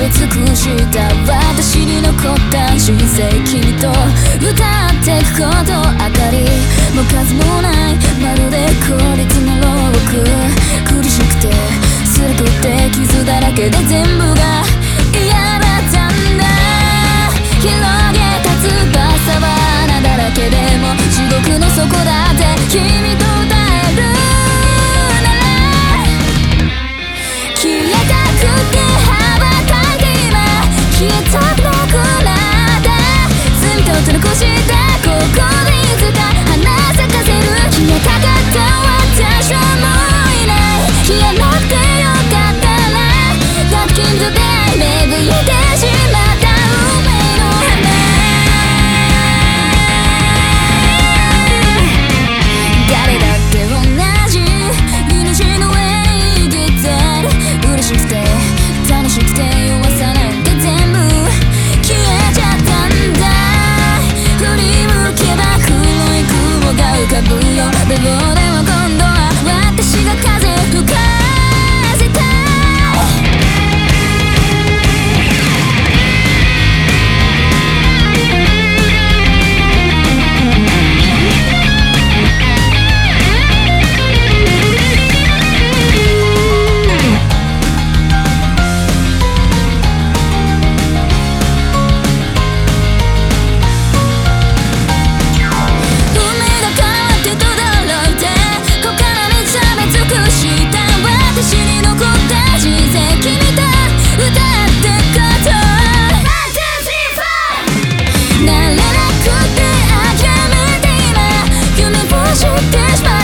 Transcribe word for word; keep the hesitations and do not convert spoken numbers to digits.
尽くした私に残った人生、君と歌ってくことあかりも数もない、まるで孤立の牢獄、苦しくて辛くて傷だらけで全部が嫌だったんだ。広げた翼は穴だらけでも地獄の底だって君と歌えるなら、消えたくて羽ばたいて今消えたくなくなった、罪と手残したここでいつか花咲かせる、消えたかった私はもういない、消えなくてよかったな、だって君と出会い芽吹いてしまった運命の花、誰だって同じ命の上に生きてる、嬉しくて楽しくて弱さなんて全部消えちゃったんだ。振り向けば黒い雲が浮かぶよ、でもでも今度は私が風吹かせたい。私に残った人生、君と歌ってこと慣れなくて諦めて今夢を知ってしまう